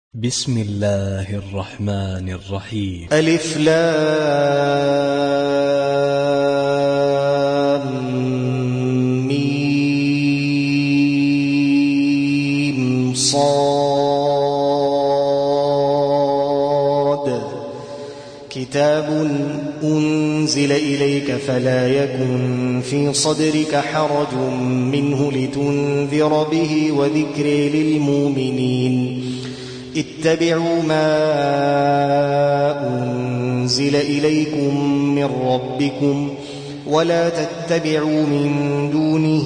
بسم الله الرحمن الرحيم. ألف لام ميم صاد كتاب أنزل إليك فلا يكن في صدرك حرج منه لتنذر به وذكر للمؤمنين اتبعوا ما أنزل إليكم من ربكم ولا تتبعوا من دونه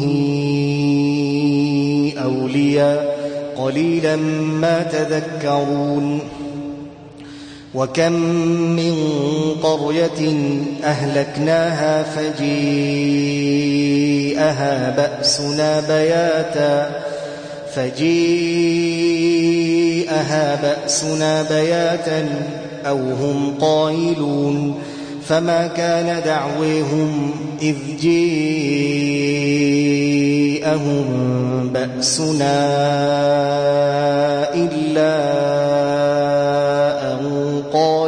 أولياء قليلا ما تذكرون وكم من قرية أهلكناها فجيءها بأسنا بياتا أو هم قائلون فما كان دعويهم إذ جيءهم بأسنا إلا أن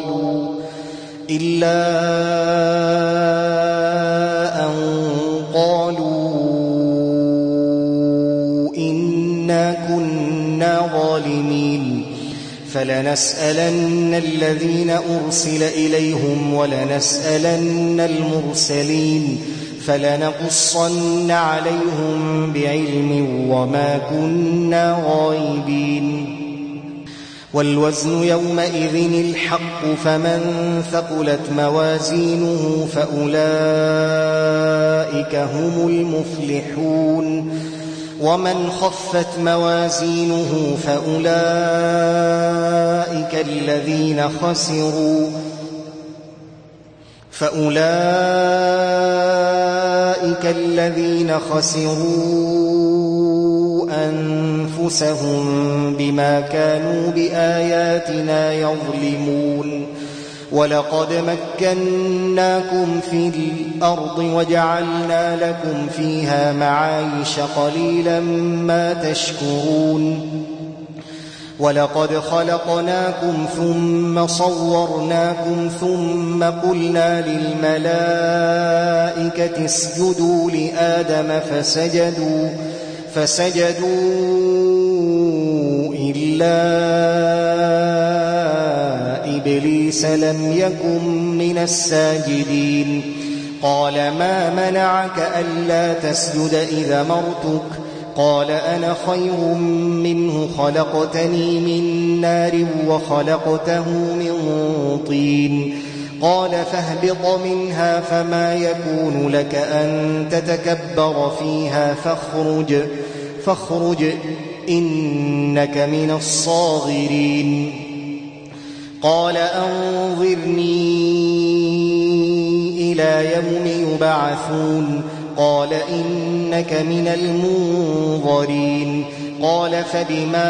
قالوا إنا كنا ظالمين فلنسألن الذين أرسل إليهم ولنسألن المرسلين فلنقصن عليهم بعلم وما كنا غائبين والوزن يومئذ الحق فمن ثقلت موازينه فأولئك هم المفلحون ومن خفت موازينه فأولئك الذين خسروا أنفسهم بما كانوا بآياتنا يظلمون ولقد مكناكم في الأرض وجعلنا لكم فيها معايش قليلا ما تشكرون ولقد خلقناكم ثم صورناكم ثم قلنا للملائكة اسجدوا لآدم فسجدوا إلا إبليس لم يكن من الساجدين قال ما منعك ألا تسجد إذا أمرتك قال أنا خير منه خلقتني من نار وخلقته من طين قال فاهبط منها فما يكون لك أن تتكبر فيها فاخرج إنك من الصاغرين قال أنظرني إلى يوم يبعثون قال إنك من المنظرين قال فبما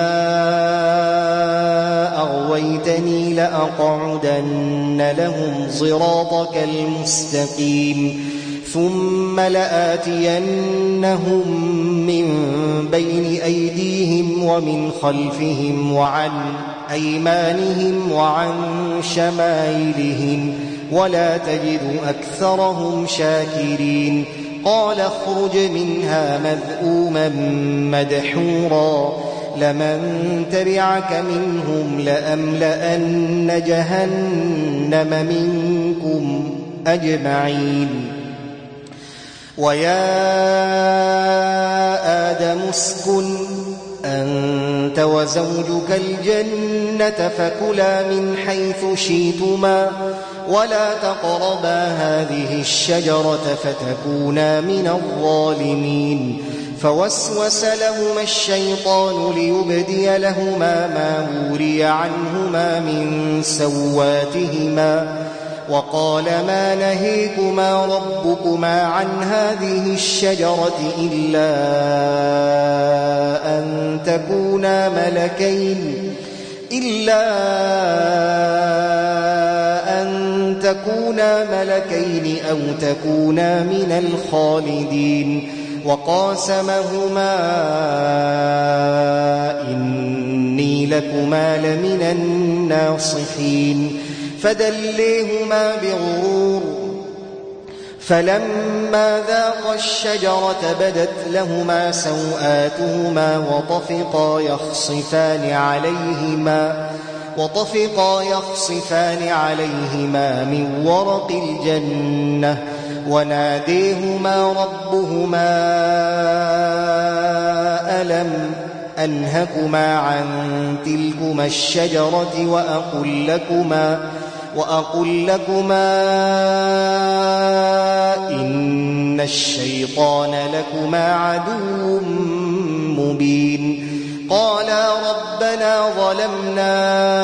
أغويتني لأقعدن لهم صراطك المستقيم ثم لآتينهم من بين أيديهم ومن خلفهم وعن أيمانهم وعن شمائلهم ولا تجد أكثرهم شاكرين قال اخرج منها مذءوما مدحورا لمن تبعك منهم لأملأن جهنم منكم أجمعين ويا آدم اسكن أنت وزوجك الجنة فكلا من حيث شئتما ولا تقربا هذه الشجرة فتكونا من الظالمين فوسوس لهما الشيطان ليبدي لهما ما وري عنهما من سواتهما وقال ما نهيكما ربكما عن هذه الشجرة إلا أن تكونا ملكين أو تكونا من الخالدين وقاسمهما إن إني لكما لمن الناصحين فدليهما بغرور فلما ذاقا الشجرة بدت لهما سوآتهما وطفقا يخصفان عليهما من ورق الجنة وناديهما ربهما ألم أنهكما عن تلكما الشجرة وأقل لكما إن الشيطان لكما عدو مبين قالا ربنا ظلمنا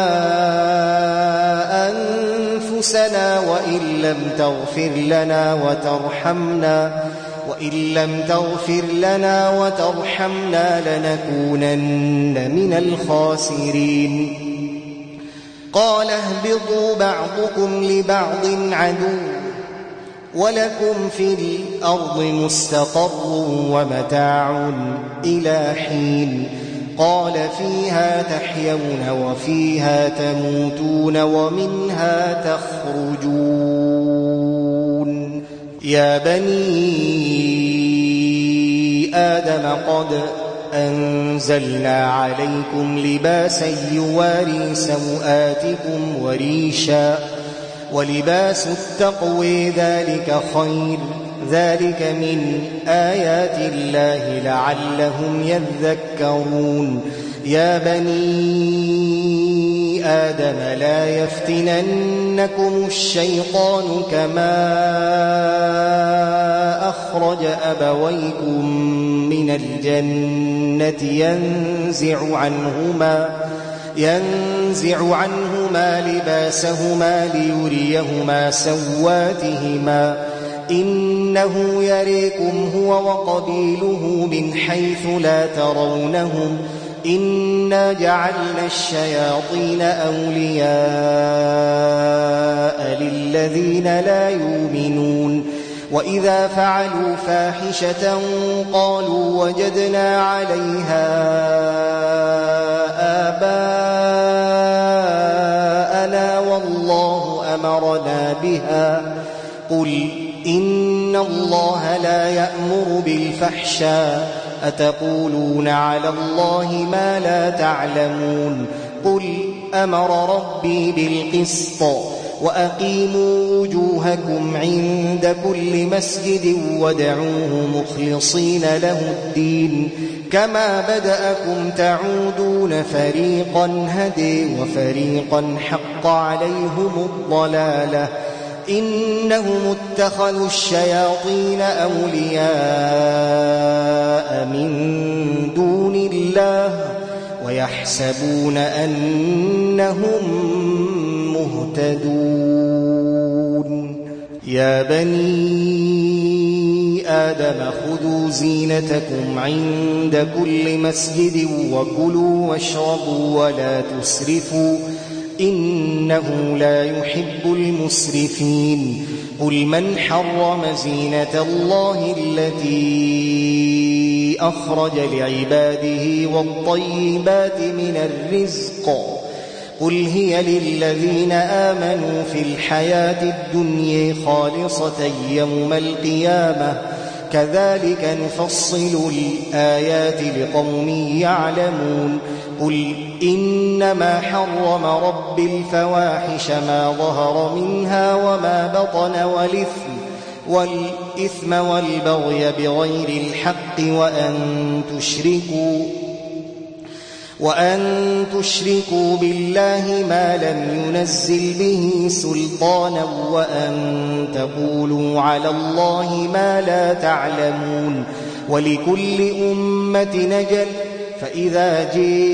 أنفسنا وإن لم تغفر لنا وترحمنا لنكونن من الخاسرين قال اهبطوا بعضكم لبعض عدو ولكم في الأرض مستقر ومتاع إلى حين قال فيها تحيون وفيها تموتون ومنها تخرجون يا بني آدم قد أنزلنا عليكم لباسا يواري سوآتكم وريشا ولباس التقوى ذلك خير ذلك من آيات الله لعلهم يذكرون يا بني آدم لا يفتننكم الشيطان كما أخرج أبويكم من الجنة ينزع عنهما لباسهما ليريهما سواتهما إنه يريكم هو وقبيله من حيث لا ترونهم إنا جعلنا الشياطين أولياء للذين لا يؤمنون وإذا فعلوا فاحشة قالوا وجدنا عليها آباءنا والله أمرنا بها قل إن الله لا يأمر بالفحشاء أتقولون على الله ما لا تعلمون قل أمر ربي بالقسط وأقيموا وجوهكم عند كل مسجد وادعوه مخلصين له الدين كما بدأكم تعودون فريقا هدي وفريقا حق عليهم الضلالة إنهم اتخذوا الشياطين أولياء من دون الله ويحسبون أنهم مهتدون يا بني آدم خذوا زينتكم عند كل مسجد وكلوا واشربوا ولا تسرفوا إنه لا يحب المسرفين قل من حرم زينة الله التي أخرج لعباده والطيبات من الرزق قل هي للذين آمنوا في الحياة الدنيا خالصة يوم القيامة كذلك نفصل الآيات لقوم يعلمون قل إنما حرم ربي الفواحش ما ظهر منها وما بطن والإثم والبغي بغير الحق وأن تشركوا بالله ما لم ينزل به سلطانا وأن تقولوا على الله ما لا تعلمون ولكل أمة نجل فإذا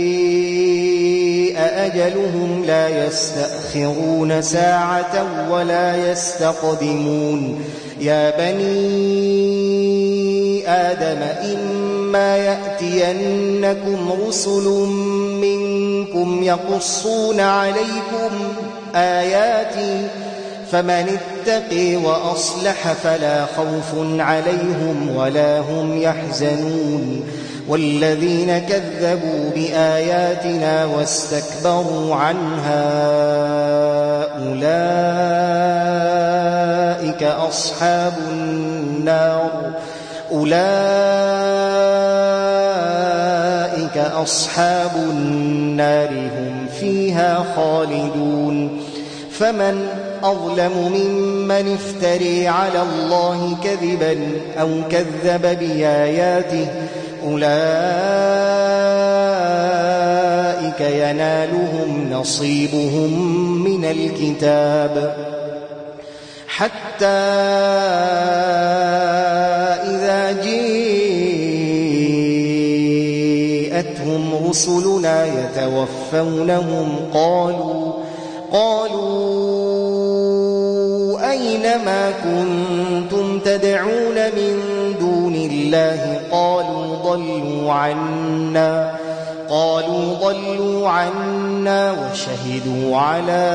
جاء أجلهم لا يستأخرون ساعة ولا يستقدمون يا بني آدم إما يأتينكم رسل منكم يقصون عليكم آياتي فمن اتقي وأصلح فلا خوف عليهم ولا هم يحزنون والذين كذبوا بآياتنا واستكبروا عنها أولئك أصحاب النار هم فيها خالدون فمن أظلم ممن افتري على الله كذبا أو كذب بآياته أولئك ينالهم نصيبهم من الكتاب حتى إذا جاءتهم رسلنا يتوفونهم قالوا أين ما كنتم تدعون من دون الله قالوا ضلوا عنا وشهدوا على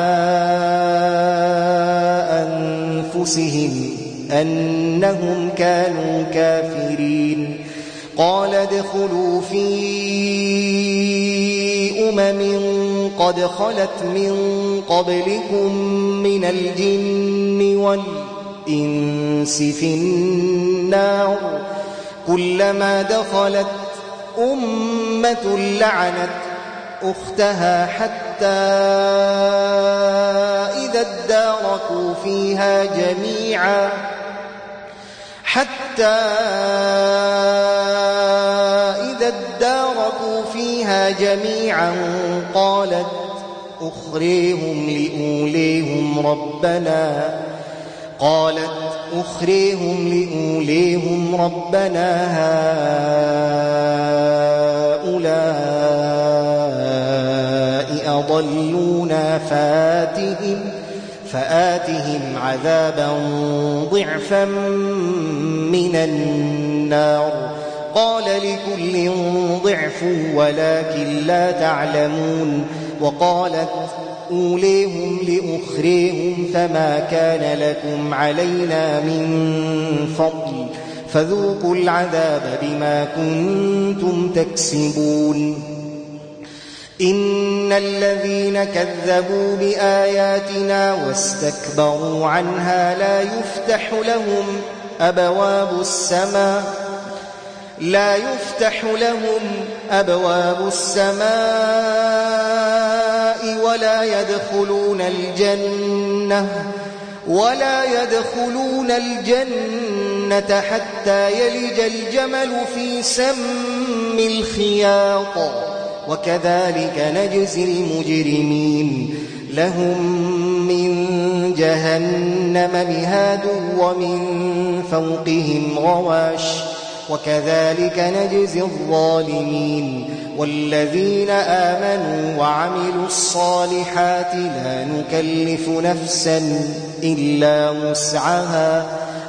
أنفسهم أنهم كانوا كافرين قال ادخلوا في قد خلت من قبلكم من الجن والإنس في النار كلما دخلت أمة لعنت أختها حتى إذا اداركوا فيها جميعا قالت أخريهم لأوليهم ربنا هؤلاء أضلونا فآتهم عذابا ضعفا من النار قال لكل ضعف ولكن لا تعلمون وقالت أوليهم لأخريهم فما كان لكم علينا من فضل فذوقوا العذاب بما كنتم تكسبون إن الذين كذبوا بآياتنا واستكبروا عنها لا يفتح لهم أبواب السماء ولا يدخلون الجنة حتى يلج الجمل في سم الخياط وكذلك نجزي المجرمين لهم من جهنم مهاد ومن فوقهم غواش وكذلك نجزي الظالمين والذين آمنوا وعملوا الصالحات لا نكلف نفسا إلا وسعها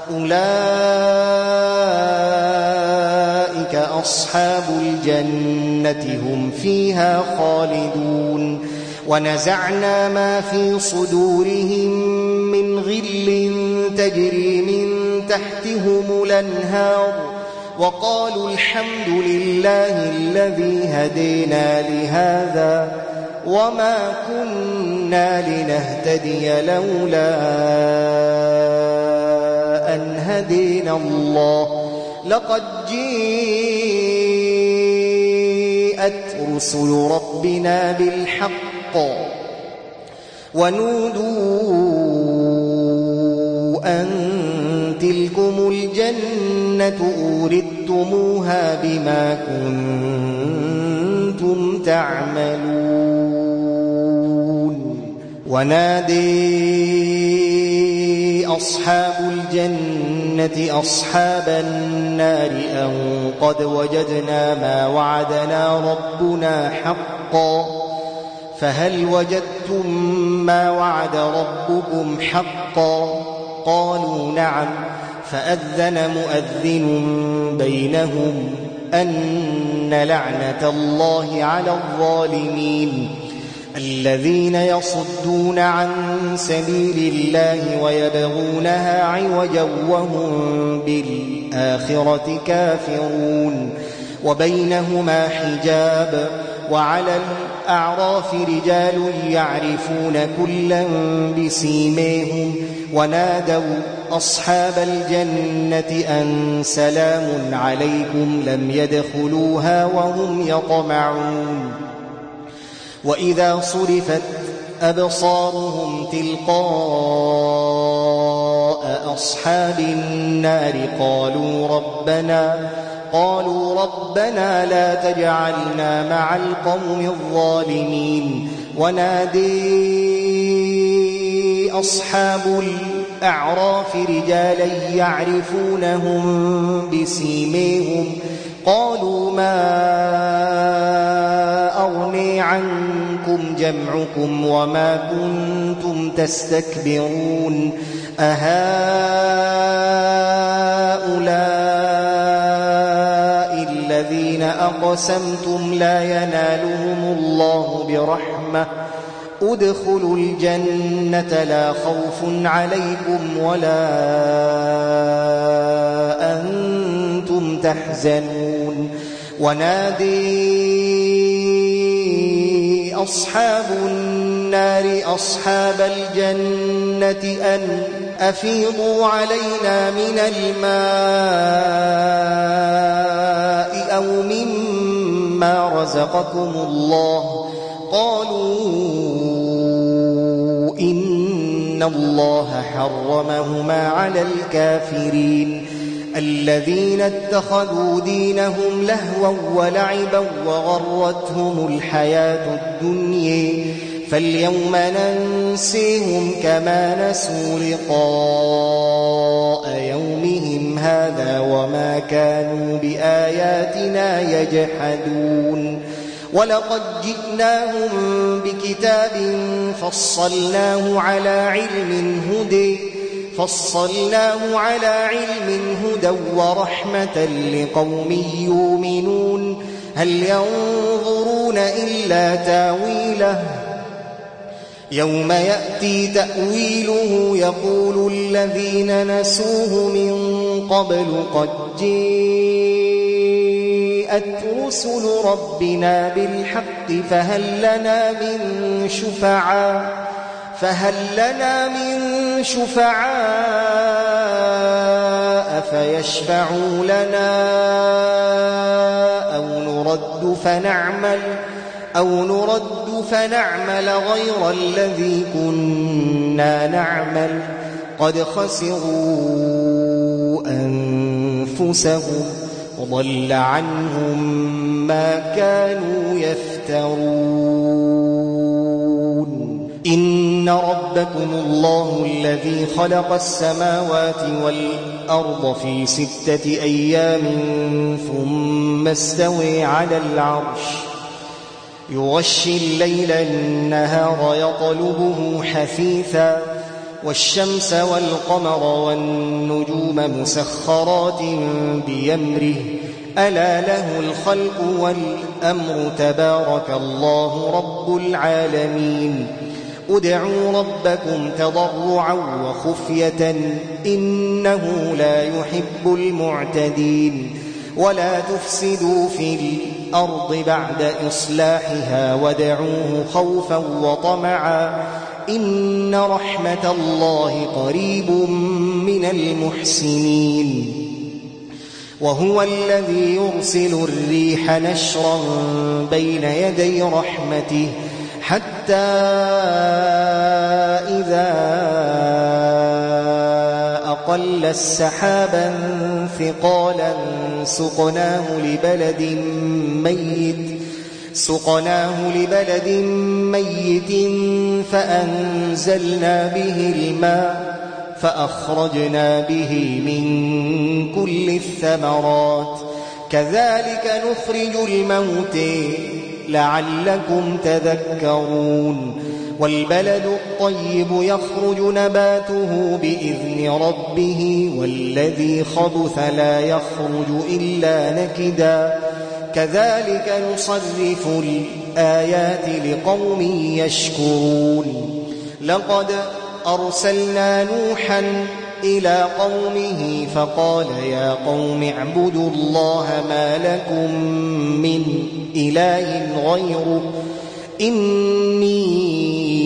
أولئك أصحاب الجنة هم فيها خالدون ونزعنا ما في صدورهم من غل تجري من تحتهم الأنهار وقالوا الحمد لله الذي هدينا لهذا وما كنا لنهتدي لولا أن هدينا الله لقد جاءت رسل ربنا بالحق ونودوا أن تلكم الجنة أورثتموها بما كنتم تعملون ونادي أصحاب الجنة أصحاب النار أن قد وجدنا ما وعدنا ربنا حقا فهل وجدتم ما وعد ربكم حقا قالوا نعم فأذن مؤذن بينهم أن لعنة الله على الظالمين الذين يصدون عن سبيل الله ويبغونها عوجا وهم بالآخرة كافرون وبينهما حجاب وعلى الأعراف رجال يعرفون كلا بسيماهم ونادوا أصحاب الجنة أن سلام عليكم لم يدخلوها وهم يطمعون وإذا صرفت أبصارهم تلقاء أصحاب النار قالوا ربنا لا تجعلنا مع القوم الظالمين ونادي أصحاب الأعراف رجالا يعرفونهم بسيماهم قالوا ما أغني عنكم جمعكم وما كنتم تستكبرون أهؤلاء الذين أقسمتم لا ينالهم الله برحمة ادخلوا الجنة لا خوف عليكم ولا أنتم تحزنون ونادي أصحاب النار أصحاب الجنة أن أفيضوا علينا من الماء أو مما رزقكم الله قالوا إن الله حرمهما على الكافرين الذين اتخذوا دينهم لهوا ولعبا وغرتهم الحياة الدنيا فاليوم ننسيهم كما نسوا لقاء يومهم هذا وما كانوا بآياتنا يجحدون ولقد جئناهم بكتاب فصلناه على علم هدى ورحمة لقوم يؤمنون هل ينظرون إلا تاويله يوم يأتي تأويله يقول الذين نسوه من قبل قد جاءت رسل ربنا بالحق فهل لنا من شفعاء فيشفعوا لنا أو نرد فنعمل غير الذي كنا نعمل قد خسروا أنفسهم وضل عنهم ما كانوا يفترون إن ربكم الله الذي خلق السماوات والأرض في 6 أيام ثم استوى على العرش يغشي الليل النهار يطلبه حثيثا والشمس والقمر والنجوم مسخرات بأمره ألا له الخلق والأمر تبارك الله رب العالمين ادعوا ربكم تضرعا وخفية إنه لا يحب المعتدين ولا تفسدوا في الأرض بعد إصلاحها وادعوه خوفا وطمعا إن رحمة الله قريب من المحسنين وهو الذي يرسل الريح نشرا بين يدي رحمته حتى إذا أقل السحابا ثقالا سقناه لبلد ميت فأنزلنا به الماء فأخرجنا به من كل الثمرات كذلك نخرج الموتى لعلكم تذكرون والبلد الطيب يخرج نباته بإذن ربه والذي خبث لا يخرج إلا نكدا كذلك نصرف الآيات لقوم يشكرون لقد أرسلنا نوحا إلى قومه فقال يا قوم اعبدوا الله ما لكم من إله غيره إني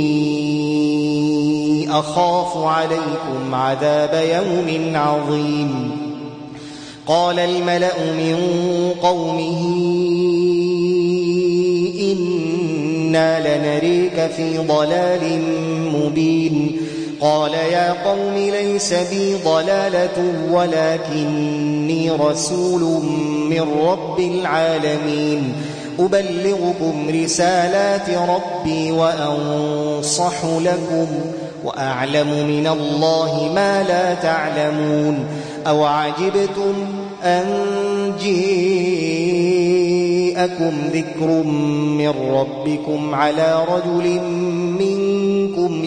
أخاف عليكم عذاب يوم عظيم. قال الملأ من قومه إنا لنريك في ضلال مبين. قال يا قوم ليس بي ضلالة ولكني رسول من رب العالمين أبلغكم رسالات ربي وأنصح لكم وأعلم من الله ما لا تعلمون. أو عجبتم أن جاءكم ذكر من ربكم على رجل منكم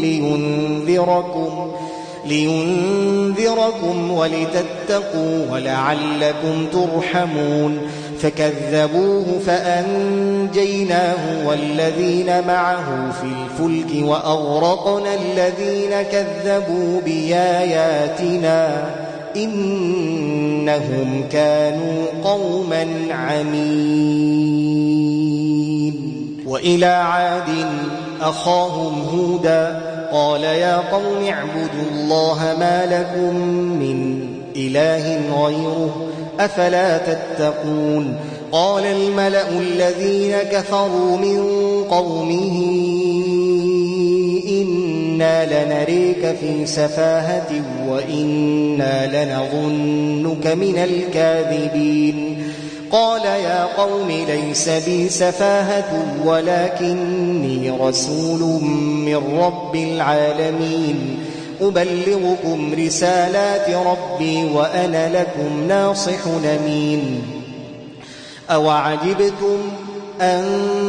لينذركم ولتتقوا ولعلكم ترحمون. فكذبوه فأنجيناه والذين معه في الفلك وأغرقنا الذين كذبوا بآياتنا إنهم كانوا قوما عمين. وإلى عاد أخاهم هودا قال يا قوم اعبدوا الله ما لكم من إله غيره أفلا تتقون. قال الملأ الذين كفروا من قومه إنا لنريك في سفاهة وإنا لنظنك من الكاذبين. قال يا قوم ليس بي سفاهة ولكني رسول من رب العالمين أبلغكم رسالات ربي وأنا لكم ناصح أمين. أو عجبتم أن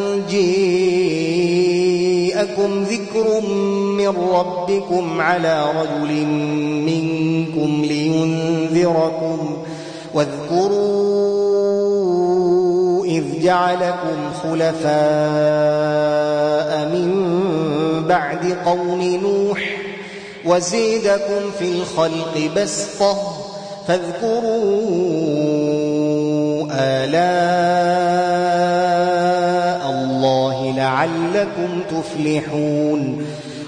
جاءكم ذكر من ربكم على رجل منكم لينذركم واذكروا إذ جعلكم خلفاء من بعد قوم نوح وزيدكم في الخلق بسطة فاذكروا آلاء الله لعلكم تفلحون.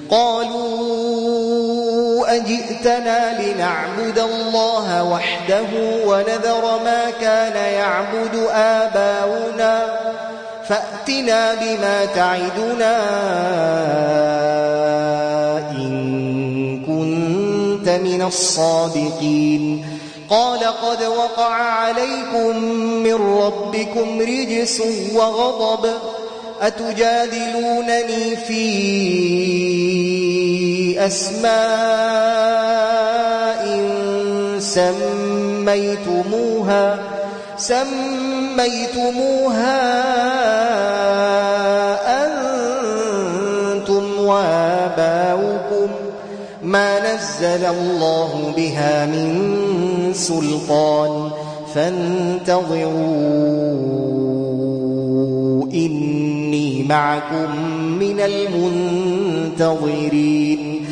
قالوا أجئتنا لنعبد الله وحده ونذر ما كان يعبد آباؤنا فأتنا بما تعدنا من الصادقين. قال قد وقع عليكم من ربكم رجس وغضب أتجادلونني في أسماء سميتموها أنتم وآباؤكم ما نزل الله بها من سلطان فانتظروا إني معكم من المنتظرين.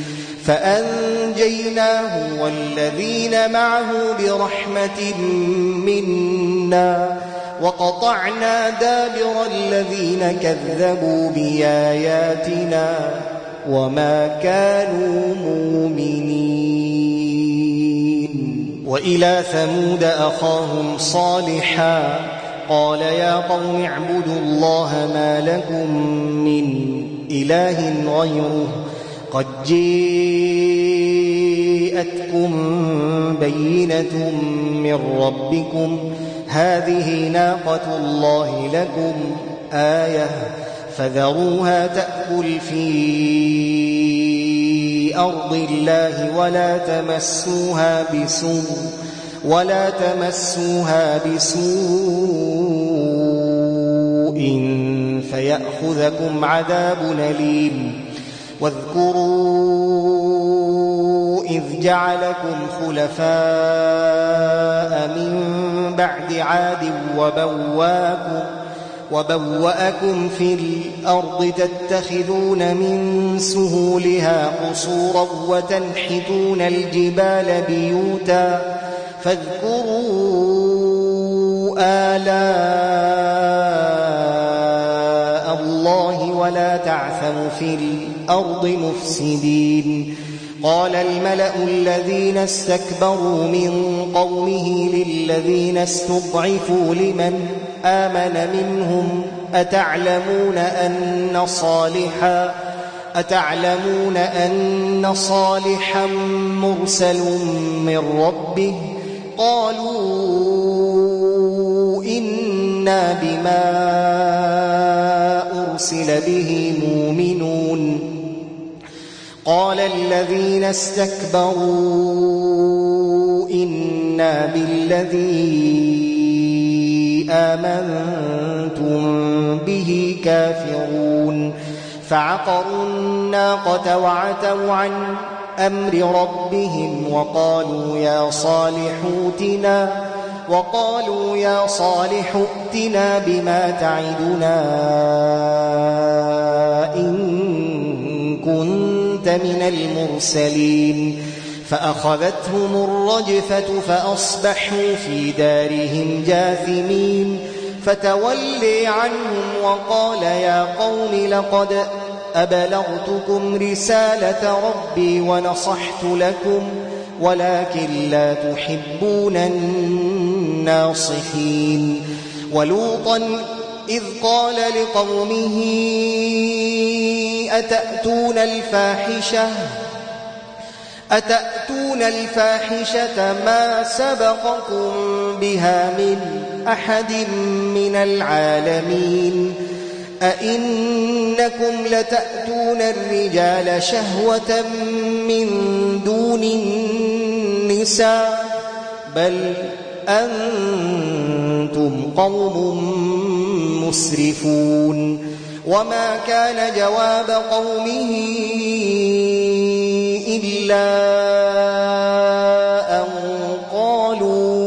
فأنجيناه والذين معه برحمة منا وقطعنا دابر الذين كذبوا بآياتنا وما كانوا مؤمنين. وإلى ثمود أخاهم صالحا قال يا قوم اعبدوا الله ما لكم من إله غيره قد جاءتكم بينة من ربكم هذه ناقة الله لكم آية فذروها تأكل في أرض الله ولا تمسوها بسوء فيأخذكم عذاب أليم. واذكروا إذ جعلكم خلفاء من بعد عاد وبوأكم في الأرض تتخذون من سهولها قصورا وتنحتون الجبال بيوتا فاذكروا آلاء الله ولا تعثوا في الأرض مفسدين. قال الملأ الذين استكبروا من قومه للذين استضعفوا لمن آمن منهم أتعلمون أن صالحا مرسل من ربه قالوا إنا بما أرسل به مؤمنون. قال الذين استكبروا إنا بالذي آمنتم به كافرون. فعقروا الناقة وعتوا عن أمر ربهم وقالوا يا صالح ائتنا بما تعدنا إن كنت من المرسلين. فأخذتهم الرجفة فأصبحوا في دارهم جاثمين. فتولي عنهم وقال يا قوم لقد أبلغتكم رسالة ربي ونصحت لكم ولكن لا تحبون الناصحين. ولوطا إذ قال لقومه أتأتون الفاحشة ما سبقكم بها من أحد من العالمين أئنكم لتأتون الرجال شهوة من دون النساء بل أنتم قوم مسرفون. وما كان جواب قومه إلا أن قالوا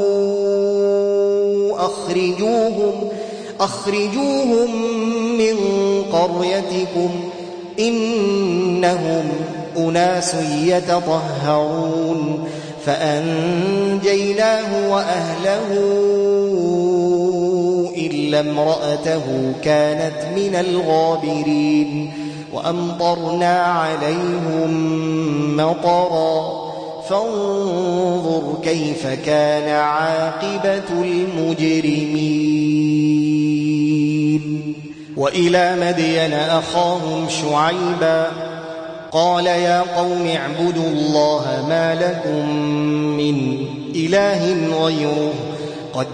أخرجوهم من قريتكم إنهم أناس يتطهرون. فأنجيناه وأهله إلا امرأته كانت من الغابرين. وأمطرنا عليهم مطرا فانظر كيف كان عاقبة المجرمين. وإلى مدين أخاهم شعيبا قال يا قوم اعبدوا الله ما لكم من إله غيره قد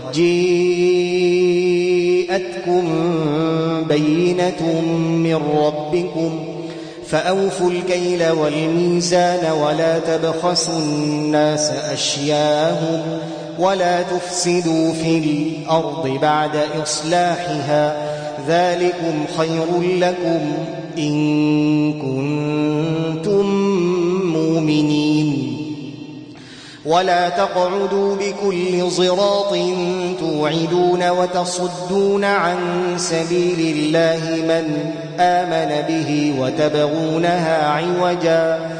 جاءتكم بينة من ربكم فأوفوا الكيل والميزان ولا تبخسوا الناس أشياءهم ولا تفسدوا في الأرض بعد إصلاحها ذلكم خير لكم إن كنتم مؤمنين. ولا تقعدوا بكل صراط توعدون وتصدون عن سبيل الله من آمن به وتبغونها عوجا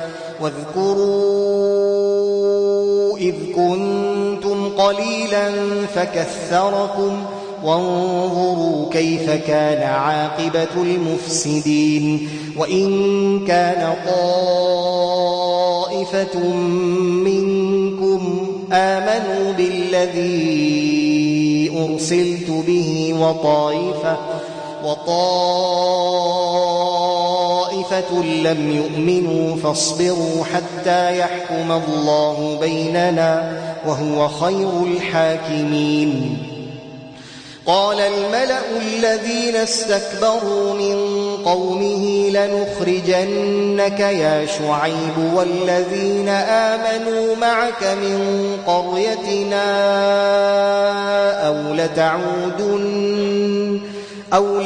واذكروا إذ كنتم قليلا فكثركم وانظروا كيف كان عاقبة المفسدين. وإن كان طائفة منكم آمنوا بالذي أرسلت به وطائفة لم يؤمنوا فاصبروا حتى يحكم الله بيننا وهو خير الحاكمين. قال الملأ الذين استكبروا من قومه لنخرجنك يا شعيب والذين آمنوا معك من قريتنا أو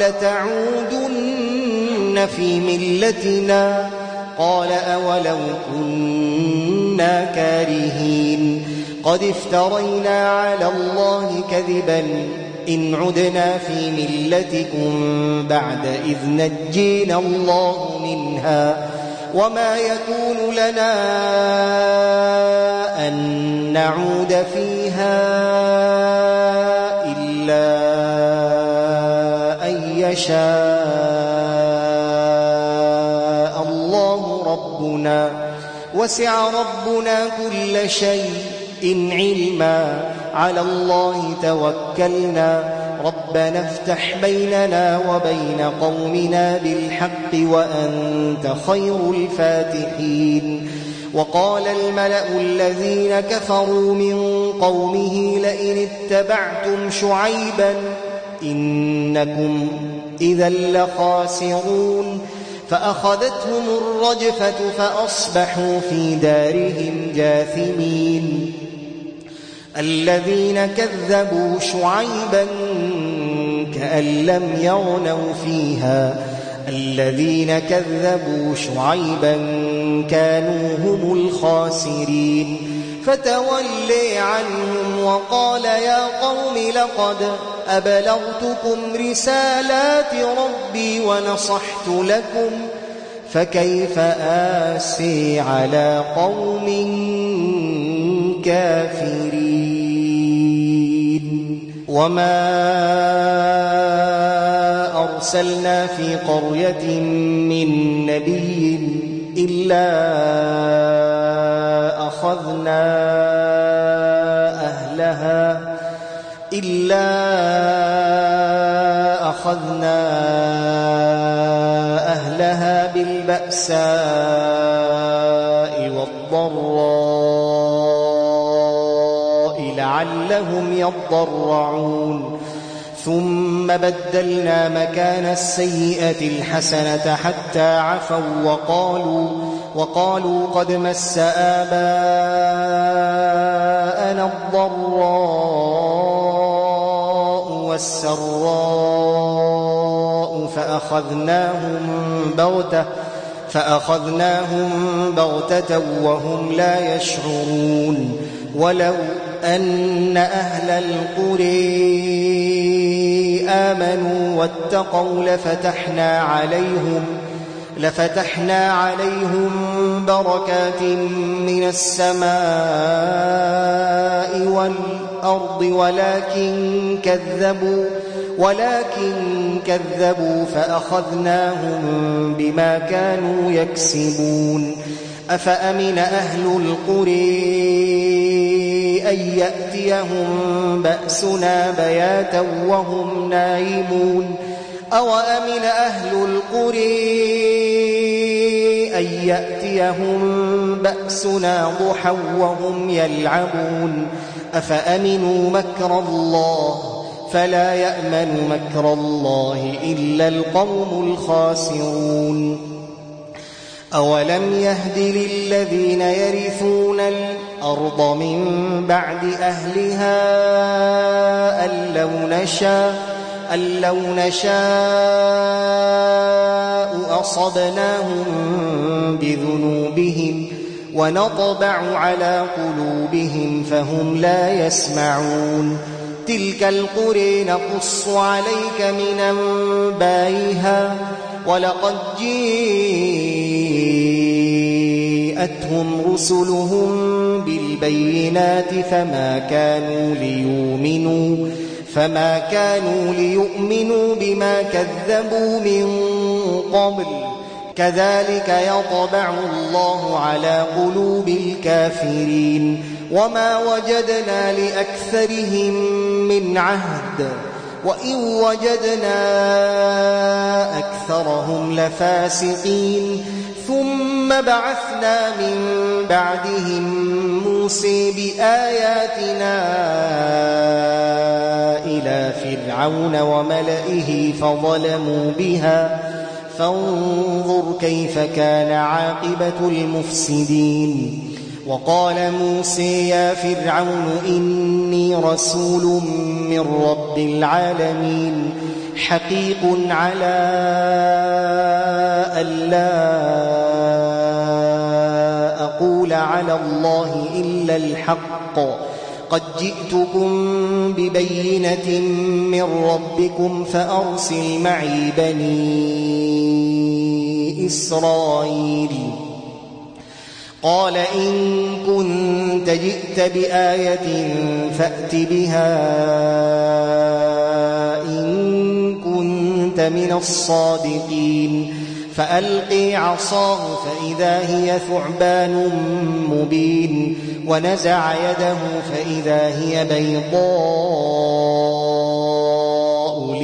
لتعودن في ملتنا قال أولو كنا كارهين قد افترينا على الله كذبا إن عدنا في ملتكم بعد إذ نجينا الله منها وما يكون لنا أن نعود فيها إلا أن يشاء الله ربنا وسع ربنا كل شيء علما على الله توكلنا ربنا افتح بيننا وبين قومنا بالحق وأنت خير الفاتحين وقال الملأ الذين كفروا من قومه لئن اتبعتم شعيبا إنكم إذا لخاسرون فأخذتهم الرجفة فأصبحوا في دارهم جاثمين الذين كذبوا شعيبا كأن لم يغنوا فيها الذين كذبوا شعيبا كانوا هم الخاسرين فتولي عنهم وقال يا قوم لقد أبلغتكم رسالات ربي ونصحت لكم فكيف آسي على قوم كافرين وما أرسلنا في قرية من نبي إلا أخذنا أهلها بالبأساء والضراء لعلهم يضرعون ثم بدلنا مكان السيئة الحسنة حتى عفوا وقالوا قد مس آباءنا الضراء والسراء فأخذناهم بغتة وهم لا يشعرون ولو أن أهل القرى آمنوا واتقوا لفتحنا عليهم بركات من السماء والأرض ولكن كذبوا فأخذناهم بما كانوا يكسبون أفأمن أهل القرى أن يأتيهم بأسنا بياتا وهم نائمون أوأمن أهل القرى أن يأتيهم بأسنا ضحى وهم يلعبون أفأمنوا مكر الله فلا يأمن مكر الله إلا القوم الخاسرون أولم يهد للذين يرثون الأرض من بعد أهلها أن لو نشاء أصبناهم بذنوبهم ونطبع على قلوبهم فهم لا يسمعون تلك القرى نقص عليك من أنبائها ولقد جاءتهم رسلهم بالبينات فما كانوا ليؤمنوا بما كذبوا من قبل كذلك يطبع الله على قلوب الكافرين وما وجدنا لأكثرهم من عهد وإن وجدنا أكثرهم لفاسقين ثم بعثنا من بعدهم موسى بآياتنا إلى فرعون وملئه فظلموا بها فانظر كيف كان عاقبة المفسدين وقال موسى يا فرعون إني رسول من رب العالمين حقيق على ألا أقول على الله إلا الحق قد جئتكم ببينة من ربكم فأرسل معي بني إسرائيل. قال إن كنت جئت بآية فأت بها إن كنت من الصادقين. فألقي عصاه فإذا هي ثعبان مبين ونزع يده فإذا هي بيضاء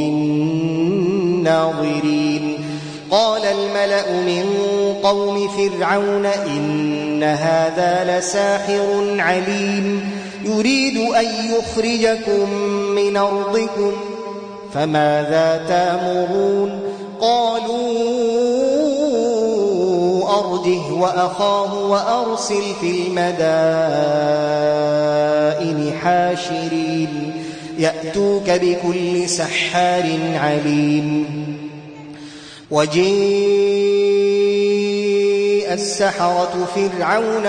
للناظرين. قال الملأ من قوم فرعون إن هذا لساحر عليم يريد أن يخرجكم من أرضكم فماذا تأمرون؟ قالوا أرجه وأخاه وأرسل في المدائن حاشرين يأتوك بكل سحار عليم. وجيء السحرة فرعون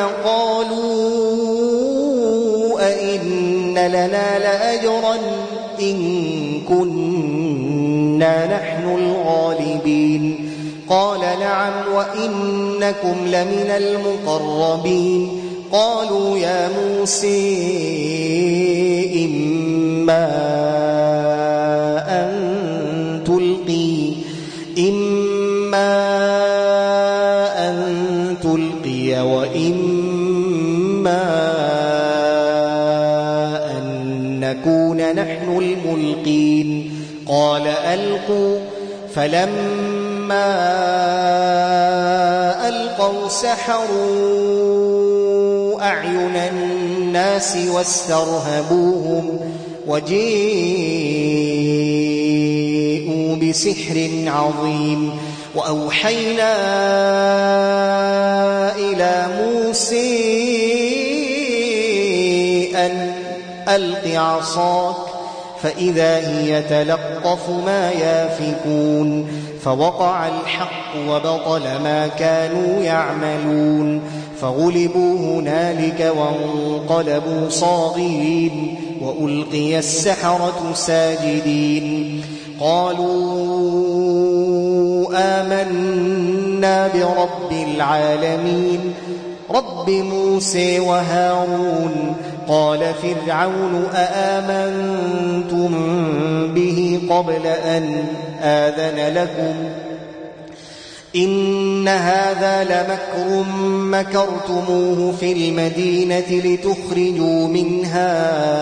قالوا أئن لنا لأجرا إن كنا نحن الغالبين. قال نعم وإنكم لمن المقربين. قالوا يا موسى إما أن تلقي وإما أن نكون نحن الملقين. قال ألقوا. فلما ألقوا سحروا أعين الناس واسترهبوهم وجيءوا بسحر عظيم. وأوحينا إلى موسى أن ألق عصاك فإذا هي تلقف ما يافكون. فوقع الحق وبطل ما كانوا يعملون فغلبوا هنالك وانقلبوا صاغرين وألقي السحرة ساجدين. قالوا آمنا برب العالمين رب موسى وهارون. قال فرعون أآمنتم به قبل أن آذن لكم إن هذا لمكر مكرتموه في المدينة لتخرجوا منها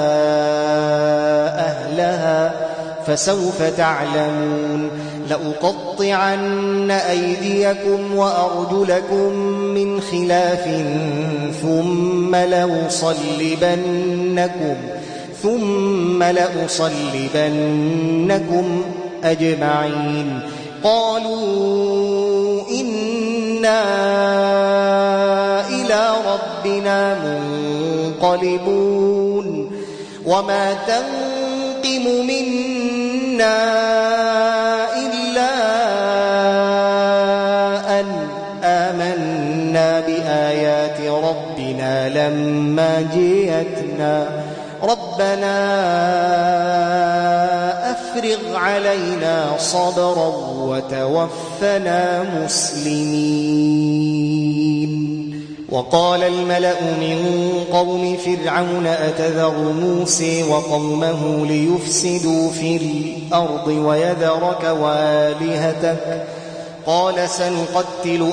أهلها فسوف تعلمون. لأقطعن أيديكم وأرجلكم من خلاف ثم لأصلبنكم أجمعين. قالوا إنا إلى ربنا منقلبون. وما تنقم منا إلا أن آمنا بآيات ربنا لما جئتنا ربنا أفرغ علينا صبرا وتوفنا مسلمين. وقال الملأ من قوم فرعون أتذر موسى وقومه ليفسدوا في الأرض ويذرك وآلهتك قال سنقتل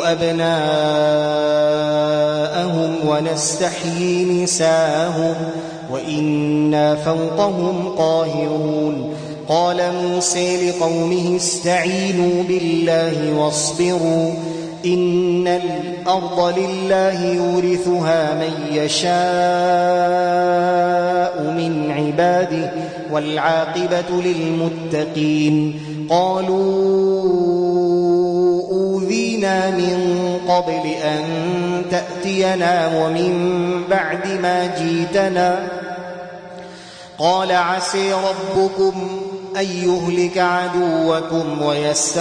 أبناءهم ونستحيي نساءهم وإنا فوقهم قاهرون. قال موسى لقومه استعينوا بالله واصبروا إن الأرض لله يورثها من يشاء من عباده والعاقبة للمتقين. قالوا أوذينا من قبل أن تأتينا ومن بعد ما جئتنا قال عسى ربكم أن يهلك عدوكم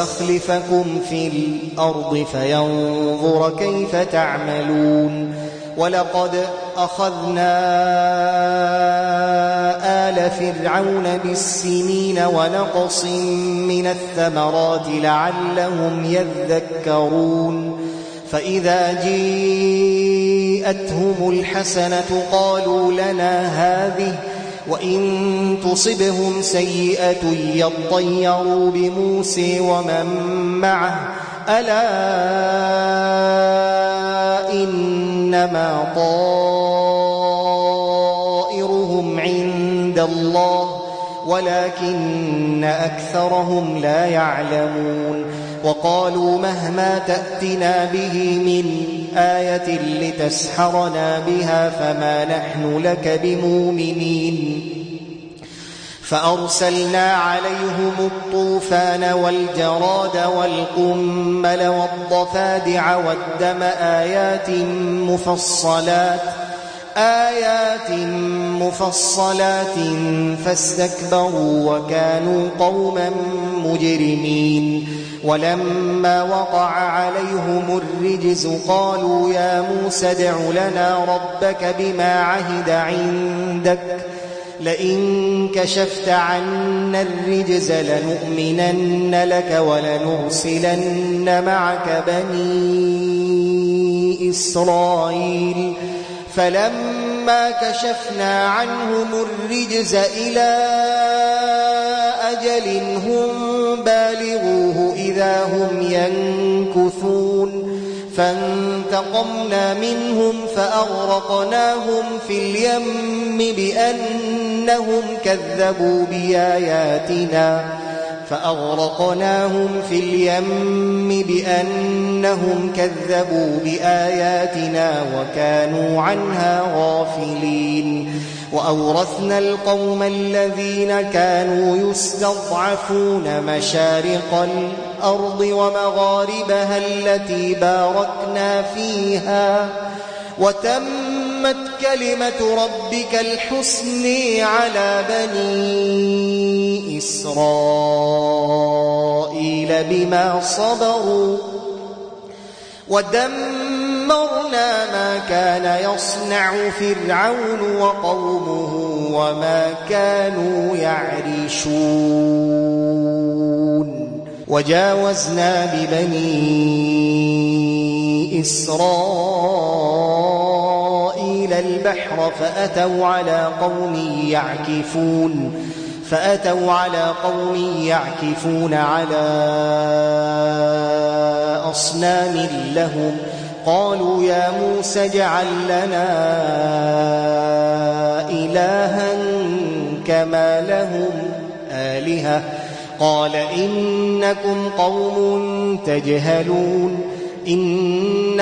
ويستخلفكم في الأرض فينظر كيف تعملون. ولقد أخذنا آل فرعون بالسنين ونقص من الثمرات لعلهم يذكرون فإذا جيءتهم الحسنة قالوا لنا هذه وإن تصبهم سيئة يطيروا بموسى ومن معه ألا إنما طائرهم عند الله ولكن أكثرهم لا يعلمون وقالوا مهما تأتنا به من آية لتسحرنا بها فما نحن لك بمؤمنين فأرسلنا عليهم الطوفان والجراد والقمل والضفادع والدم آيات مفصلات فاستكبروا وكانوا قوما مجرمين ولما وقع عليهم الرجز قالوا يا موسى ادع لنا ربك بما عهد عندك لئن كشفت عنا الرجز لنؤمنن لك ولنرسلن معك بني إسرائيل فلما كشفنا عنهم الرجز إلى أجل هم بالغوه إذا هم ينكثون فانتقمنا منهم فأغرقناهم في اليم بأنهم كذبوا بآياتنا وكانوا عنها غافلين وأورثنا القوم الذين كانوا يستضعفون مشارق الأرض ومغاربها التي باركنا فيها وتمت كلمة ربك الحسن على بني إسرائيل بما صبروا ودمرنا ما كان يصنع فرعون وقومه وما كانوا يعرشون وجاوزنا ببني إسرائيل البحر فأتوا على قوم يعكفون على أصنام لهم قالوا يا موسى اجعل لنا إلها كما لهم آلهة قال إنكم قوم تجهلون إن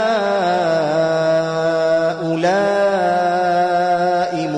هؤلاء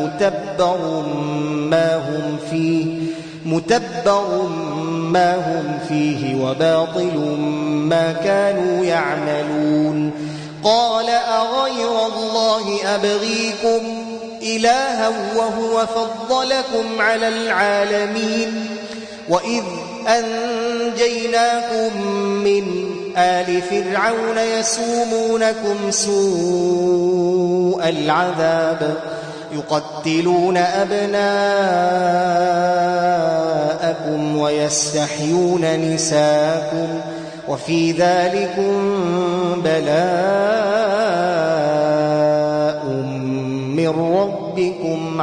متبر ما هم فيه وباطل ما كانوا يعملون قال أغير الله أبغيكم إلها وهو فضلكم على العالمين وإذ أنجيناكم من آل فرعون يسومونكم سوء العذاب يقتلون أبناءكم ويستحيون نساءكم وفي ذلكم بلاء من ربكم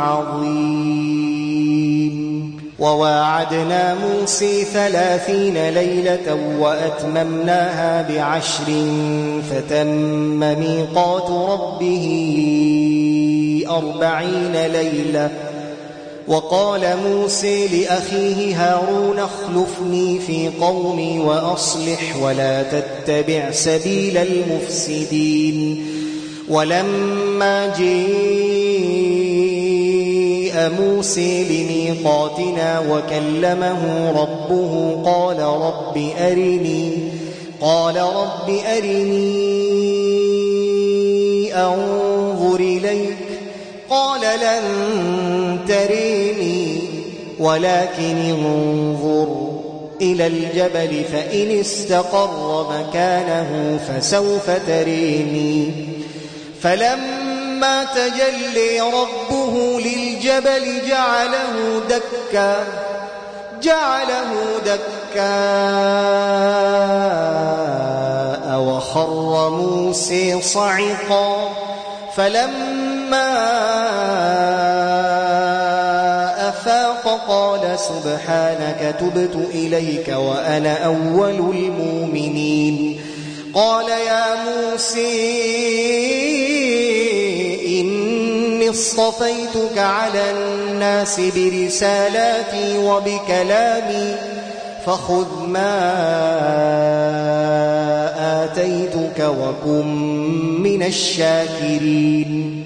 عظيم وواعدنا موسى 30 ليلة وأتممناها ب10 فتم ميقات ربه 40 ليلة وقال موسى لأخيه هارون اخلفني في قومي وأصلح ولا تتبع سبيل المفسدين ولما جاء موسى لميقاتنا وكلمه ربه قال رب أرني أنظر إليك قال لن تريني ولكن انظر إلى الجبل فإن استقر مكانه فسوف تريني فلما تجلي ربه للجبل جعله دكاء وخر موسى صعقا فلما أفاق قال سبحانك تبت إليك وأنا أول المؤمنين قال يا موسى إني اصطفيتك على الناس برسالاتي وبكلامي فخذ ما آتيتك وكن من الشاكرين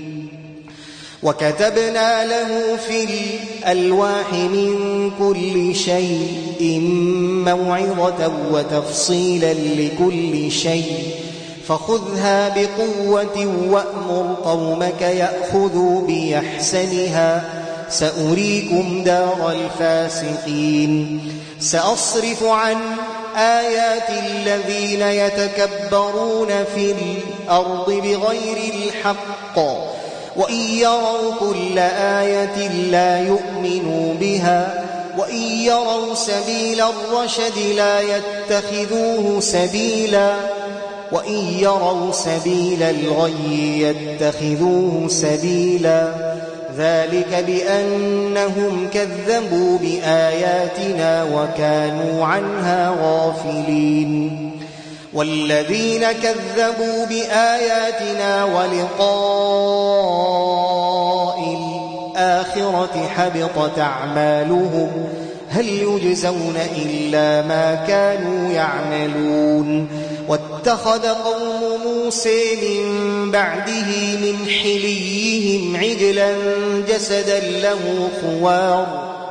وكتبنا له في الألواح من كل شيء موعظة وتفصيلا لكل شيء فخذها بقوة وأمر قومك يأخذوا بأحسنها سأريكم دار الفاسقين سأصرف عن آيات الذين يتكبرون في الأرض بغير الحق وإن يروا كل آية لا يؤمنوا بها وإن يروا سبيل الرشد لا يتخذوه سبيلا وإن يروا سبيل الغي يتخذوه سبيلا ذلك بأنهم كذبوا بآياتنا وكانوا عنها غافلين والذين كذبوا بآياتنا ولقاء الآخرة حبطت أعمالهم هل يجزون إلا ما كانوا يعملون واتخذ قوم موسى من بعده من حليهم عجلا جسدا له خوار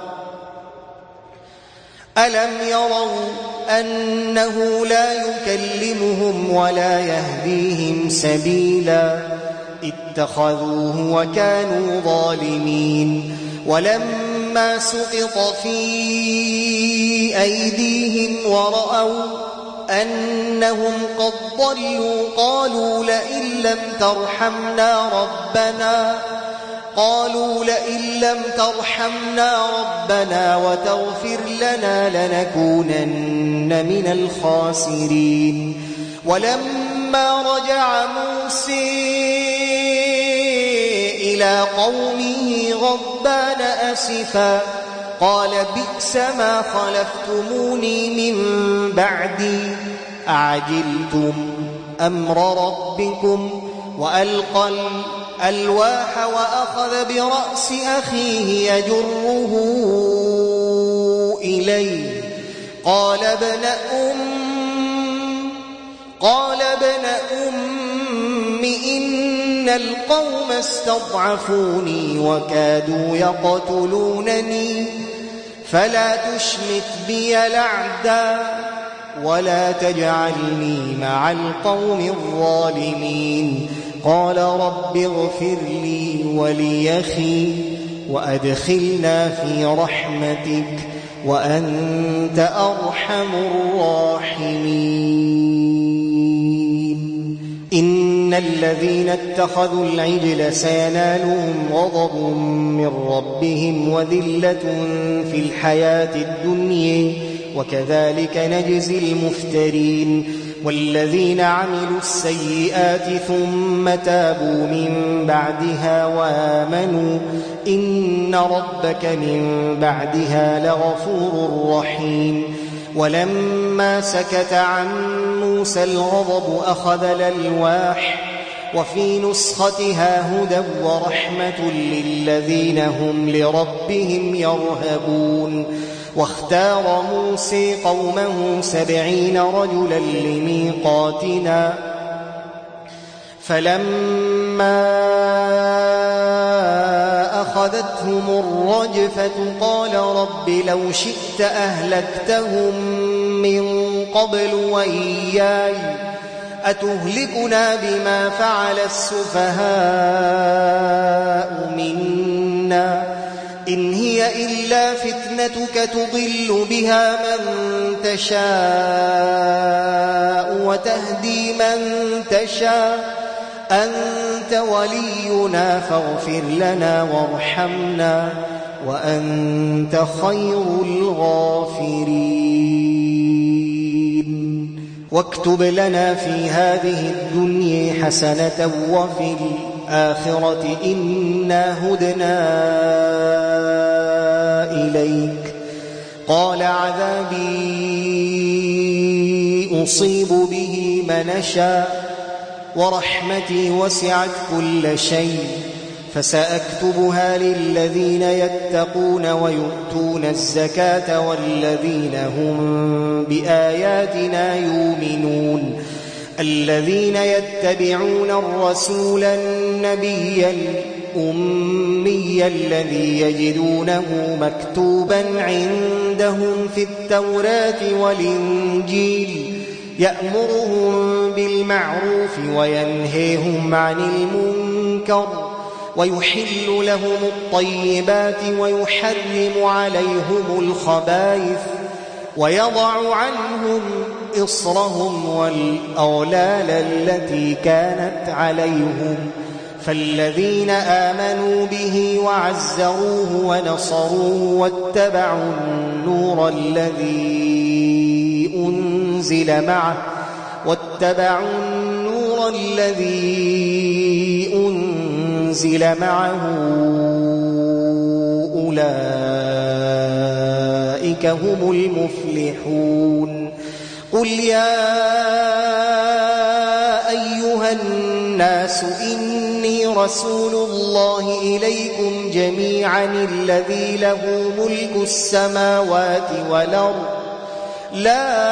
ألم يروا أنه لا يكلمهم ولا يهديهم سبيلا اتخذوه وكانوا ظالمين ولما سقط في أيديهم ورأوا أنهم قد ضلوا قالوا لئن لم ترحمنا ربنا وتغفر لنا لنكونن من الخاسرين ولما رجع موسى إلى قومه غضبان أسفا قال بئس ما خلفتموني من بعدي أعجلتم أمر ربكم وألقى الألواح وأخذ برأس أخيه يجره إليه قال ابن أم إن القوم استضعفوني وكادوا يقتلونني فلا تشمت بي الأعداء ولا تجعلني مع القوم الظالمين قال رب اغفر لي ولأخي وأدخلنا في رحمتك وأنت أرحم الراحمين إن الذين اتخذوا العجل سينالهم غضب من ربهم وذلة في الحياة الدنيا وكذلك نجزي المفترين والذين عملوا السيئات ثم تابوا من بعدها وآمنوا إن ربك من بعدها لغفور رحيم ولما سكت عن موسى الغضب أخذ الألواح وفي نسختها هدى ورحمة للذين هم لربهم يرهبون واختار موسى قومه 70 رجلا لميقاتنا فلما أخذتهم الرجفة قال رب لو شئت أهلكتهم من قبل وإياي أتهلكنا بما فعل السفهاء منا إن هي إلا فتنتك تضل بها من تشاء وتهدي من تشاء أنت ولينا فاغفر لنا وارحمنا وأنت خير الغافرين. واكتب لنا في هذه الدنيا حسنة وفي الآخرة إنا هدنا إليك. قال عذابي أصيب به من أشاء ورحمتي وسعت كل شيء فسأكتبها للذين يتقون ويؤتون الزكاة والذين هم بآياتنا يؤمنون. الذين يتبعون الرسول النبي الأمي الذي يجدونه مكتوبا عندهم في التوراة والإنجيل يأمرهم بالمعروف وينهيهم عن المنكر ويحل لهم الطيبات ويحرم عليهم الخبائث ويضع عنهم إصرهم والأغلال التي كانت عليهم. فالذين آمنوا به وعزروه ونصروه واتبعوا النور الذي أنزل معه أولئك هم المفلحون. قل يا أيها الناس إني رسول الله إليكم جميعا الذي له ملك السماوات والأرض لا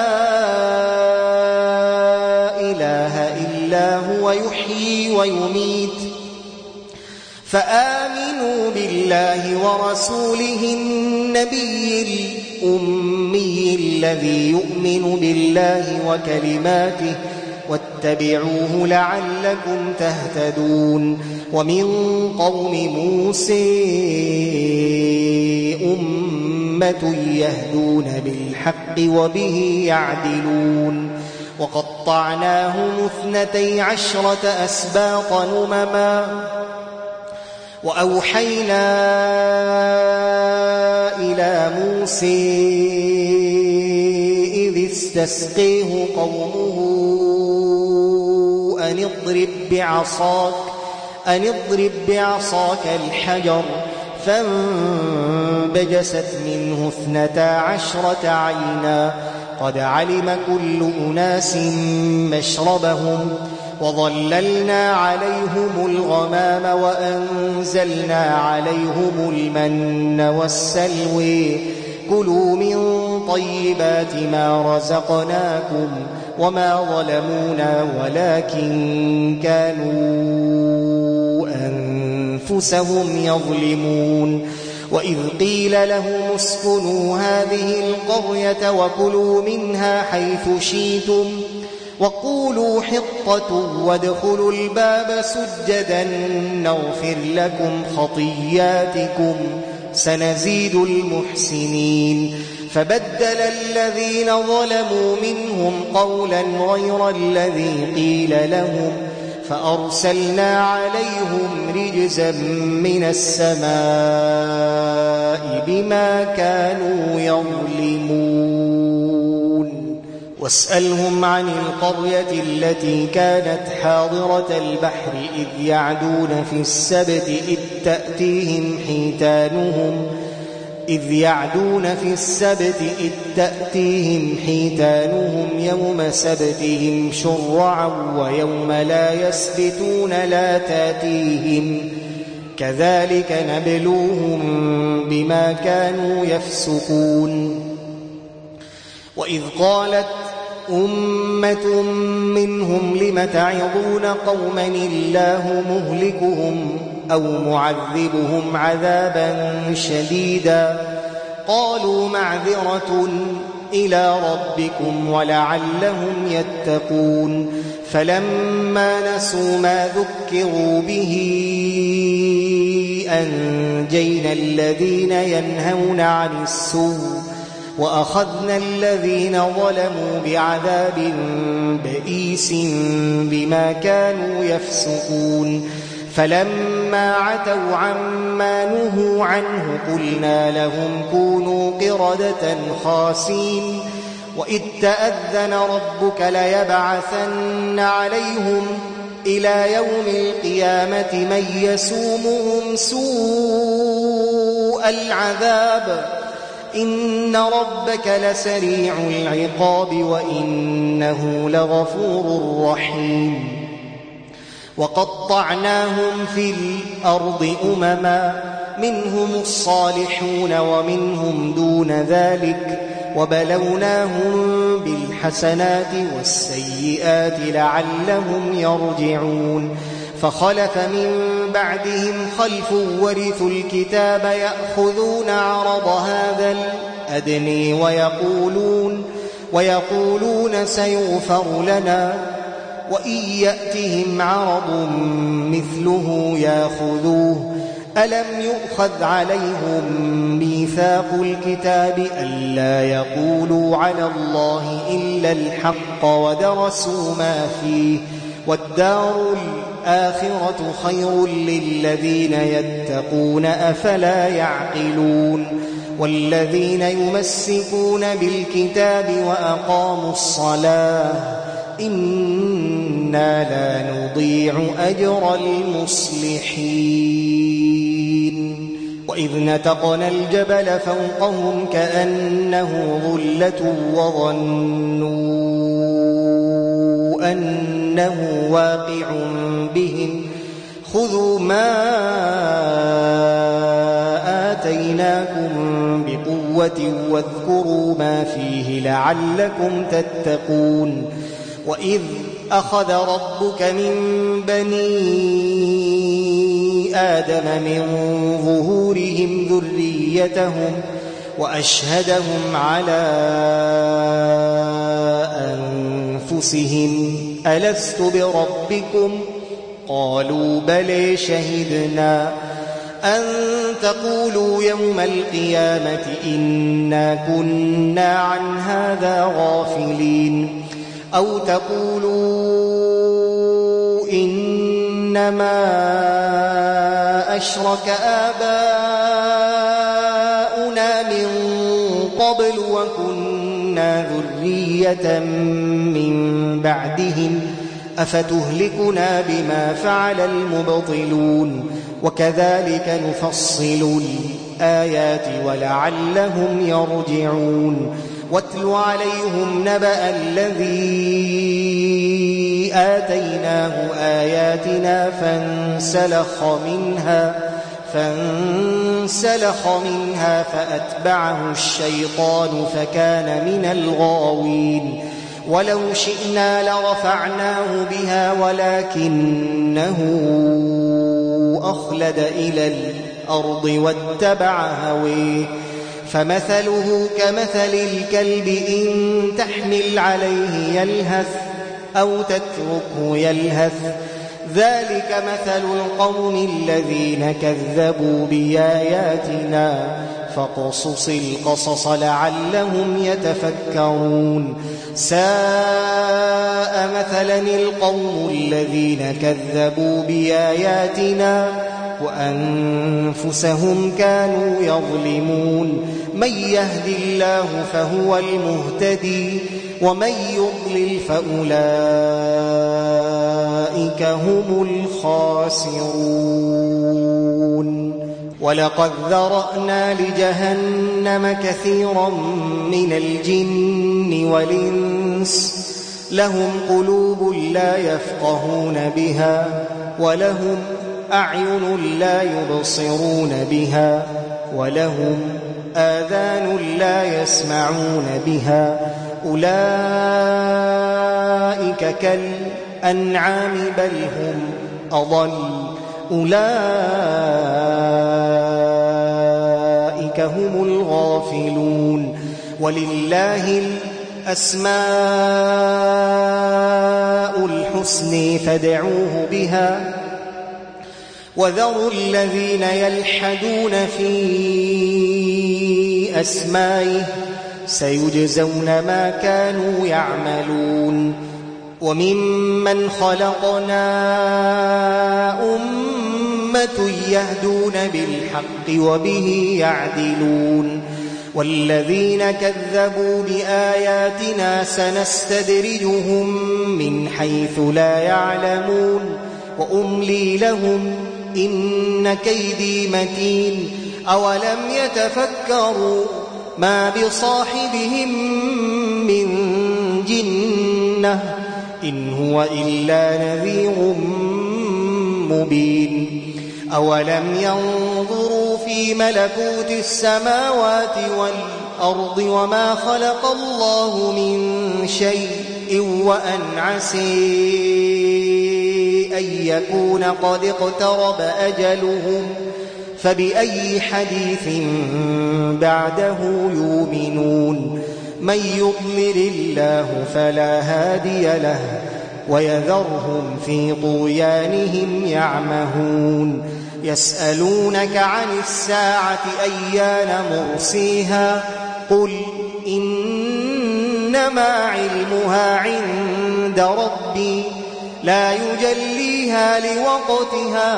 إله إلا هو يحيي ويميت فآمنوا بالله ورسوله النبي الأمي الذي يؤمن بالله وكلماته واتبعوه لعلكم تهتدون. ومن قوم موسى أمة يهدون بالحق وبه يعدلون. وقطعناهم 12 أسباط أمما وأوحينا إلى موسى إذ استسقيه قومه أن اضرب بعصاك الحجر فانبجست منه 12 عينا قد علم كل أناس مشربهم وظللنا عليهم الغمام وأنزلنا عليهم المن والسلوى كلوا من طيبات ما رزقناكم وما ظلمونا ولكن كانوا أنفسهم يظلمون. وإذ قيل لهم اسكنوا هذه القرية وكلوا منها حيث شئتم وقولوا حطة وادخلوا الباب سجدا نغفر لكم خطياتكم سنزيد المحسنين. فبدل الذين ظلموا منهم قولا غير الذي قيل لهم فأرسلنا عليهم رجزا من السماء بما كانوا يظلمون. واسألهم عن القرية التي كانت حاضرة البحر إذ يعدون في السبت إذ تأتيهم حيتانهم يوم سبتهم شرعا ويوم لا يسبتون لا تأتيهم كذلك نبلوهم بما كانوا يفسقون. وإذ قالت أمة منهم لم تعظون قوما الله مهلكهم أو معذبهم عذابا شديدا قالوا معذرة إلى ربكم ولعلهم يتقون. فلما نسوا ما ذكروا به أنجينا الذين ينهون عن السوء وأخذنا الذين ظلموا بعذاب بئيس بما كانوا يفسقون فلما عتوا عما نهوا عنه قلنا لهم كونوا قردة خاسين وإذ تأذن ربك ليبعثن عليهم إلى يوم القيامة من يسومهم سوء العذاب إن ربك لسريع العقاب وإنه لغفور رحيم وقطعناهم في الأرض أمما منهم الصالحون ومنهم دون ذلك وبلوناهم بالحسنات والسيئات لعلهم يرجعون فخلف من بعدهم خلف ورثوا الكتاب يأخذون عرض هذا الأدني ويقولون سيغفر لنا وإن يأتهم عرض مثله يأخذوه ألم يؤخذ عليهم ميثاق الكتاب ألا يقولوا على الله إلا الحق ودرسوا ما فيه والدار الآخرة خير للذين يتقون أفلا يعقلون والذين يمسكون بالكتاب وأقاموا الصلاة إنا لا نضيع أجر المصلحين وإذ نتقنا الجبل فوقهم كأنه ظلة وظنوا أنه واقع بهم خذوا ما آتيناكم بقوة واذكروا ما فيه لعلكم تتقون وإذ أخذ ربك من بني آدم من ظهورهم ذريتهم وأشهدهم على أنفسهم ألست بربكم قالوا بلى شهدنا أن تقولوا يوم القيامة إنا كنا عن هذا غافلين أو تقولوا إنما أشرك آباؤنا من قبل وكنا ذرية من بعدهم أفتهلكنا بما فعل المبطلون وكذلك نفصل الآيات ولعلهم يرجعون واتل عليهم نبأ الذي آتيناه آياتنا فانسلخ منها فأتبعه الشيطان فكان من الغاوين ولو شئنا لرفعناه بها ولكنه أخلد إلى الأرض واتبع هويه فمثله كمثل الكلب إن تحمل عليه يلهث أو تتركه يلهث ذلك مثل القوم الذين كذبوا بآياتنا فاقصص القصص لعلهم يتفكرون ساء مثلا القوم الذين كذبوا بآياتنا وأنفسهم كانوا يظلمون من يهد الله فهو المهتدي ومن يضلل فأولئك هم الخاسرون ولقد ذرأنا لجهنم كثيرا من الجن والإنس لهم قلوب لا يفقهون بها ولهم أعين لا يبصرون بها ولهم آذان لا يسمعون بها أولئك كالأنعام بل هم أضل أولئك هم الغافلون ولله الأسماء الحسنى فادعوه بها وذروا الذين يلحدون في أسمائه سيجزون ما كانوا يعملون وممن خلقنا أمة يهدون بالحق وبه يعدلون والذين كذبوا بآياتنا سنستدرجهم من حيث لا يعلمون وأملي لهم إن كيدي متين أولم يتفكروا ما بصاحبهم من جنة إن هو إلا نذير مبين أولم ينظروا في ملكوت السماوات والأرض وما خلق الله من شيء وأن عسى أن يكون قد اقترب أجلهم فبأي حديث بعده يؤمنون من يضلل الله فلا هادي له ويذرهم في طغيانهم يعمهون يسألونك عن الساعة أيان مرسيها قل إنما علمها عند ربي لا يجليها لوقتها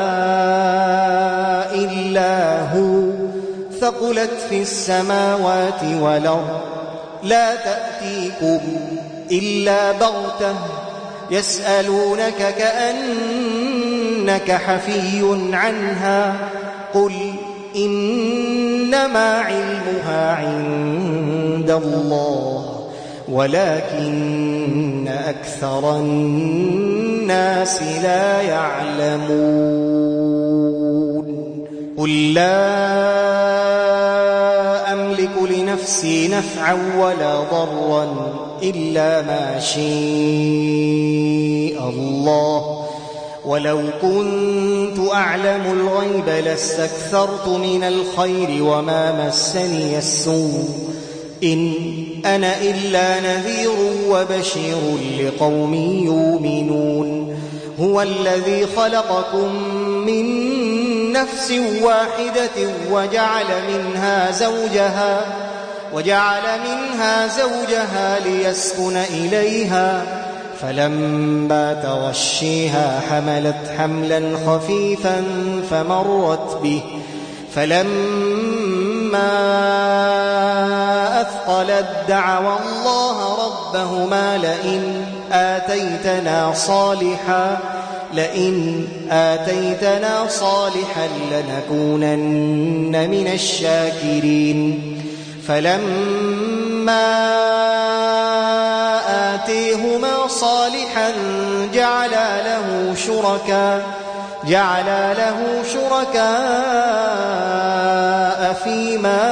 إلا هو ثقلت في السماوات والأرض لا تأتيكم إلا بغتة يسألونك كأنك حفي عنها قل إنما علمها عند الله ولكن أكثر الناس لا يعلمون قل لا أملك لنفسي نفعا ولا ضرا إلا ما شاء الله ولو كنت أعلم الغيب لاستكثرت من الخير وما مسني السوء إن أنا إلا نذير وبشير لقوم يؤمنون هو الذي خلقكم من نفس واحدة وجعل منها زوجها ليسكن إليها فلما تغشيها حملت حملا خفيفا فمرت به فلما أثقلت دعوا الله ربهما لئن آتيتنا صالحا لنكونن من الشاكرين فلما آتيهما صالحا جعلا له شركاء فيما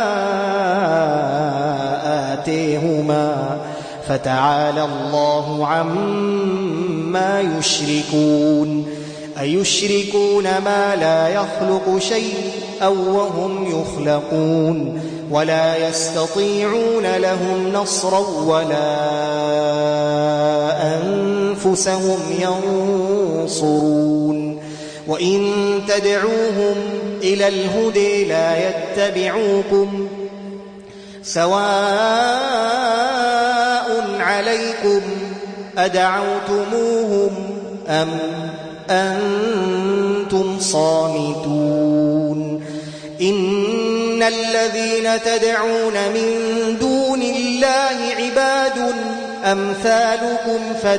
آتيهما فتعالى الله عما يشركون أيشركون ما لا يخلق شيئا وهم يخلقون ولا يستطيعون لهم نصرا ولا أنفسهم ينصرون وإن تدعوهم إلى الهدى لا يتبعوكم سواء عليكم أدعوتموهم أم أنتم صامتون إن الذين تدعون من دون الله عباد أمثالكم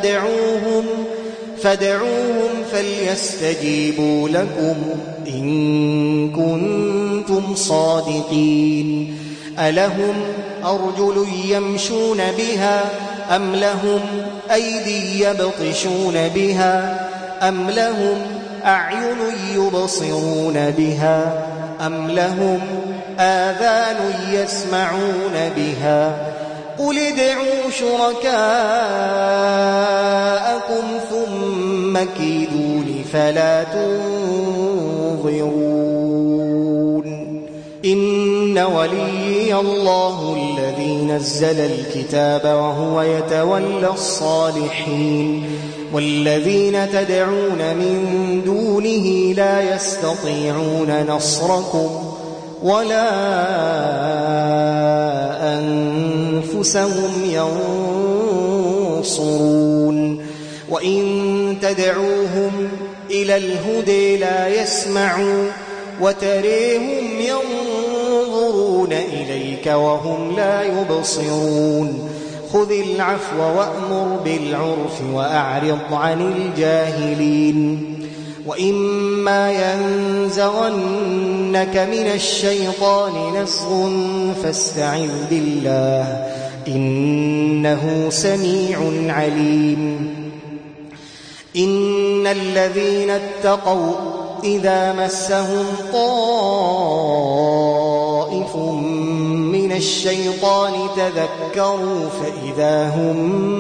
فادعوهم فليستجيبوا لكم إن كنتم صادقين ألهم أرجل يمشون بها أم لهم أيدي يبطشون بها أم لهم أعين يبصرون بها أم لهم آذان يسمعون بها قل ادعوا شركاءكم ثم كيدون فلا تنظرون إن وليي الله الذي نزل الكتاب وهو يتولى الصالحين والذين تدعون من دونه لا يستطيعون نصركم ولا أنفسهم ينصرون وإن تدعوهم إلى الهدى لا يسمعوا وتريهم ينظرون إليك وهم لا يبصرون خذ العفو وأمر بالعرف وأعرض عن الجاهلين وإما ينزغنك من الشيطان نزغ فاستعذ بالله إنه سميع عليم إن الذين اتقوا إذا مسهم طائف من الشيطان تذكروا فإذا هم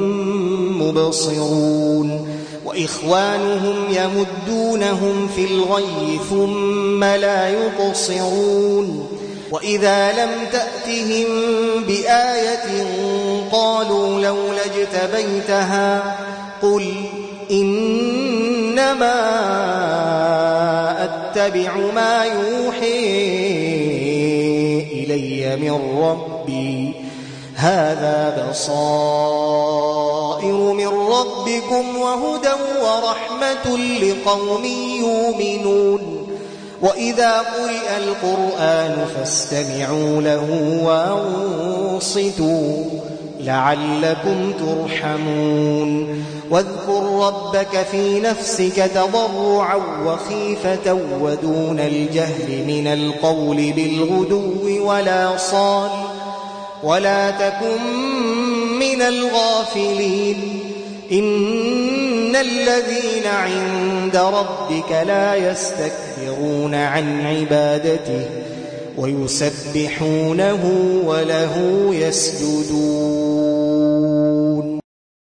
مبصرون وإخوانهم يمدونهم في الغي ثم لا يقصرون وإذا لم تأتهم بآية قالوا لولا اجتبيتها قل إنما أتبع ما يوحي إلي من ربي هذا بصائر من ربكم وهدى ورحمة لقوم يؤمنون وإذا قرئ القرآن فاستمعوا له وأنصتوا لعلكم ترحمون واذكر ربك في نفسك تضرعا وخيفة ودون الجهر من القول بالغدو ولا صال ولا تكن من الغافلين إن الذين عند ربك لا يستكبرون عن عبادته ويسبحونه وله يسجدون